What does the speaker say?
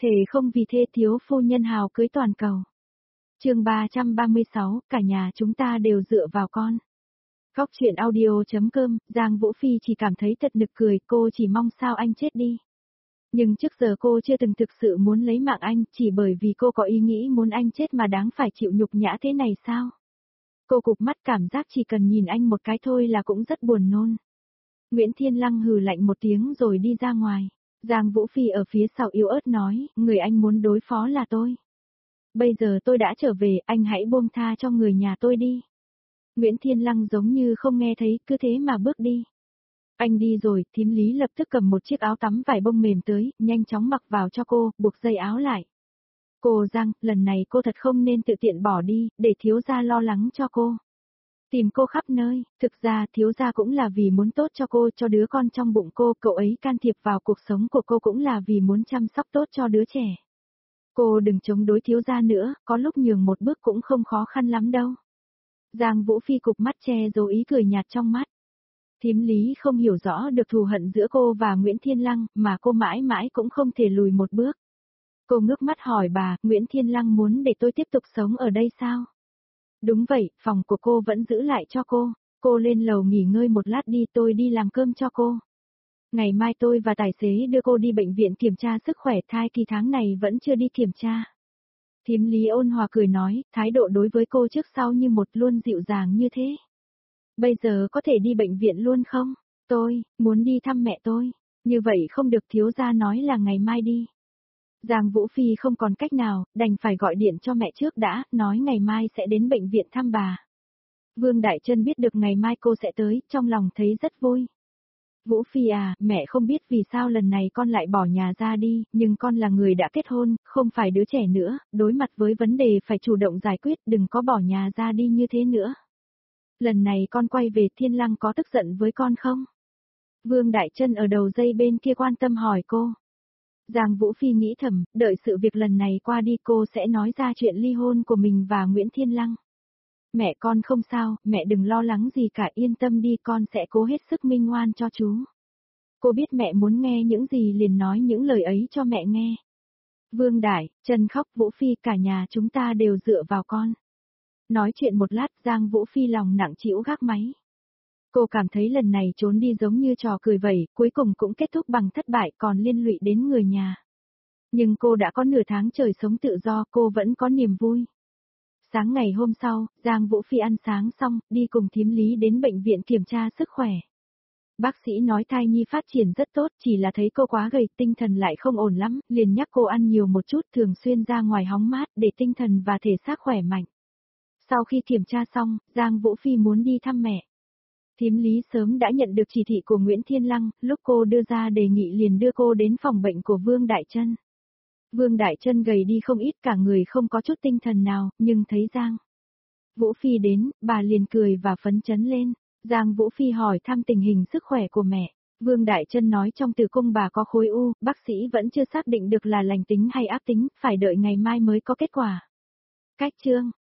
Thề không vì thê thiếu phu nhân hào cưới toàn cầu. Chương 336, cả nhà chúng ta đều dựa vào con. Góc truyện audio.com, Giang Vũ Phi chỉ cảm thấy thật nực cười, cô chỉ mong sao anh chết đi. Nhưng trước giờ cô chưa từng thực sự muốn lấy mạng anh, chỉ bởi vì cô có ý nghĩ muốn anh chết mà đáng phải chịu nhục nhã thế này sao? Cô cụp mắt cảm giác chỉ cần nhìn anh một cái thôi là cũng rất buồn nôn. Nguyễn Thiên Lăng hừ lạnh một tiếng rồi đi ra ngoài. Giang Vũ Phi ở phía sau yếu ớt nói, người anh muốn đối phó là tôi. Bây giờ tôi đã trở về, anh hãy buông tha cho người nhà tôi đi. Nguyễn Thiên Lăng giống như không nghe thấy, cứ thế mà bước đi. Anh đi rồi, thím Lý lập tức cầm một chiếc áo tắm vải bông mềm tới, nhanh chóng mặc vào cho cô, buộc dây áo lại. Cô Giang, lần này cô thật không nên tự tiện bỏ đi, để thiếu gia lo lắng cho cô. Tìm cô khắp nơi, thực ra thiếu gia cũng là vì muốn tốt cho cô, cho đứa con trong bụng cô, cậu ấy can thiệp vào cuộc sống của cô cũng là vì muốn chăm sóc tốt cho đứa trẻ. Cô đừng chống đối thiếu gia nữa, có lúc nhường một bước cũng không khó khăn lắm đâu. Giang Vũ Phi cụp mắt che giấu ý cười nhạt trong mắt. Thím Lý không hiểu rõ được thù hận giữa cô và Nguyễn Thiên Lăng, mà cô mãi mãi cũng không thể lùi một bước. Cô ngước mắt hỏi bà, Nguyễn Thiên Lăng muốn để tôi tiếp tục sống ở đây sao? Đúng vậy, phòng của cô vẫn giữ lại cho cô. Cô lên lầu nghỉ ngơi một lát đi, tôi đi làm cơm cho cô. Ngày mai tôi và tài xế đưa cô đi bệnh viện kiểm tra sức khỏe, thai kỳ tháng này vẫn chưa đi kiểm tra. Thím Lý ôn hòa cười nói, thái độ đối với cô trước sau như một, luôn dịu dàng như thế. Bây giờ có thể đi bệnh viện luôn không? Tôi muốn đi thăm mẹ tôi. Như vậy không được, thiếu gia nói là ngày mai đi. Giang Vũ Phi không còn cách nào, đành phải gọi điện cho mẹ trước đã, nói ngày mai sẽ đến bệnh viện thăm bà. Vương Đại Trân biết được ngày mai cô sẽ tới, trong lòng thấy rất vui. Vũ Phi à, mẹ không biết vì sao lần này con lại bỏ nhà ra đi, nhưng con là người đã kết hôn, không phải đứa trẻ nữa, đối mặt với vấn đề phải chủ động giải quyết, đừng có bỏ nhà ra đi như thế nữa. Lần này con quay về, Thiên Lăng có tức giận với con không? Vương Đại Trân ở đầu dây bên kia quan tâm hỏi cô. Giang Vũ Phi nghĩ thầm, đợi sự việc lần này qua đi cô sẽ nói ra chuyện ly hôn của mình và Nguyễn Thiên Lăng. Mẹ con không sao, mẹ đừng lo lắng gì cả, yên tâm đi, con sẽ cố hết sức minh ngoan cho chú. Cô biết mẹ muốn nghe những gì liền nói những lời ấy cho mẹ nghe. Vương Đại Trân khóc, Vũ Phi, cả nhà chúng ta đều dựa vào con. Nói chuyện một lát, Giang Vũ Phi lòng nặng trĩu gác máy. Cô cảm thấy lần này trốn đi giống như trò cười vậy, cuối cùng cũng kết thúc bằng thất bại, còn liên lụy đến người nhà. Nhưng cô đã có nửa tháng trời sống tự do, cô vẫn có niềm vui. Sáng ngày hôm sau, Giang Vũ Phi ăn sáng xong, đi cùng thím Lý đến bệnh viện kiểm tra sức khỏe. Bác sĩ nói thai nhi phát triển rất tốt, chỉ là thấy cô quá gầy, tinh thần lại không ổn lắm, liền nhắc cô ăn nhiều một chút, thường xuyên ra ngoài hóng mát để tinh thần và thể xác khỏe mạnh. Sau khi kiểm tra xong, Giang Vũ Phi muốn đi thăm mẹ. Thím Lý sớm đã nhận được chỉ thị của Nguyễn Thiên Lăng, lúc cô đưa ra đề nghị liền đưa cô đến phòng bệnh của Vương Đại Trân. Vương Đại Trân gầy đi không ít, cả người không có chút tinh thần nào, nhưng thấy Giang Vũ Phi đến, bà liền cười và phấn chấn lên. Giang Vũ Phi hỏi thăm tình hình sức khỏe của mẹ. Vương Đại Trân nói trong tử cung bà có khối u, bác sĩ vẫn chưa xác định được là lành tính hay ác tính, phải đợi ngày mai mới có kết quả. Cách chương